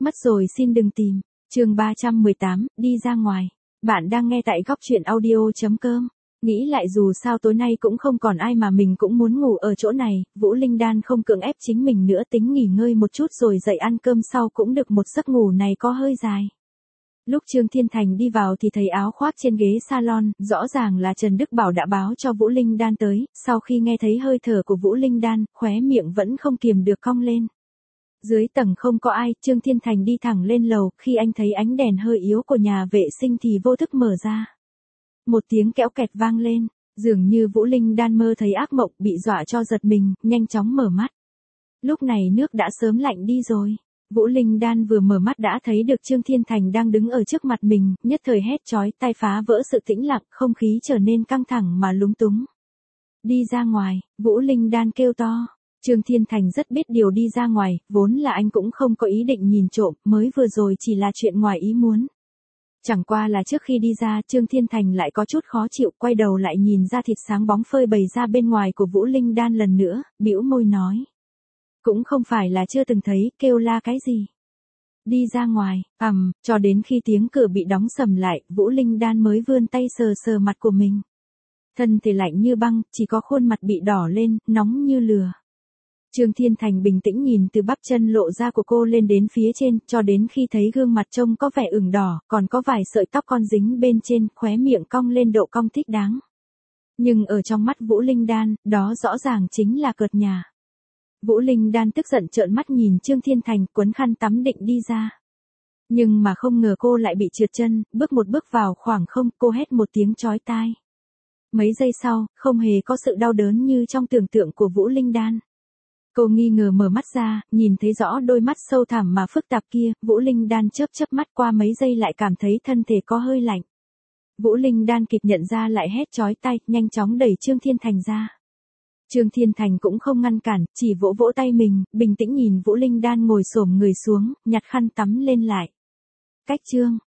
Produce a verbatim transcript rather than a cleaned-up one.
Mất rồi xin đừng tìm. Chương ba trăm mười tám, đi ra ngoài. Bạn đang nghe tại góc truyện audio chấm com. Nghĩ lại dù sao tối nay cũng không còn ai mà mình cũng muốn ngủ ở chỗ này, Vũ Linh Đan không cưỡng ép chính mình nữa, tính nghỉ ngơi một chút rồi dậy ăn cơm sau cũng được, một giấc ngủ này có hơi dài. Lúc Trương Thiên Thành đi vào thì thấy áo khoác trên ghế salon, rõ ràng là Trần Đức Bảo đã báo cho Vũ Linh Đan tới, sau khi nghe thấy hơi thở của Vũ Linh Đan, khóe miệng vẫn không kiềm được cong lên. Dưới tầng không có ai, Trương Thiên Thành đi thẳng lên lầu, khi anh thấy ánh đèn hơi yếu của nhà vệ sinh thì vô thức mở ra. Một tiếng kẽo kẹt vang lên, dường như Vũ Linh Đan mơ thấy ác mộng, bị dọa cho giật mình, nhanh chóng mở mắt. Lúc này nước đã sớm lạnh đi rồi. Vũ Linh Đan vừa mở mắt đã thấy được Trương Thiên Thành đang đứng ở trước mặt mình, nhất thời hét chói tai phá vỡ sự tĩnh lặng, không khí trở nên căng thẳng mà lúng túng. Đi ra ngoài, Vũ Linh Đan kêu to. Trương Thiên Thành rất biết điều đi ra ngoài, vốn là anh cũng không có ý định nhìn trộm, mới vừa rồi chỉ là chuyện ngoài ý muốn. Chẳng qua là trước khi đi ra, Trương Thiên Thành lại có chút khó chịu, quay đầu lại nhìn ra thịt sáng bóng phơi bày ra bên ngoài của Vũ Linh Đan lần nữa, bĩu môi nói. Cũng không phải là chưa từng thấy, kêu la cái gì. Đi ra ngoài, ầm, um, cho đến khi tiếng cửa bị đóng sầm lại, Vũ Linh Đan mới vươn tay sờ sờ mặt của mình. Thân thể lạnh như băng, chỉ có khuôn mặt bị đỏ lên, nóng như lửa. Trương Thiên Thành bình tĩnh nhìn từ bắp chân lộ ra của cô lên đến phía trên, cho đến khi thấy gương mặt trông có vẻ ửng đỏ, còn có vài sợi tóc con dính bên trên, khóe miệng cong lên độ cong thích đáng. Nhưng ở trong mắt Vũ Linh Đan, đó rõ ràng chính là cợt nhả. Vũ Linh Đan tức giận trợn mắt nhìn Trương Thiên Thành, quấn khăn tắm định đi ra. Nhưng mà không ngờ cô lại bị trượt chân, bước một bước vào khoảng không, cô hét một tiếng chói tai. Mấy giây sau, không hề có sự đau đớn như trong tưởng tượng của Vũ Linh Đan. Cô nghi ngờ mở mắt ra, nhìn thấy rõ đôi mắt sâu thẳm mà phức tạp kia, Vũ Linh Đan chớp chớp mắt, qua mấy giây lại cảm thấy thân thể có hơi lạnh. Vũ Linh Đan kịp nhận ra lại hét chói tai, nhanh chóng đẩy Trương Thiên Thành ra. Trương Thiên Thành cũng không ngăn cản, chỉ vỗ vỗ tay mình, bình tĩnh nhìn Vũ Linh Đan ngồi xổm người xuống, nhặt khăn tắm lên lại. Cách Trương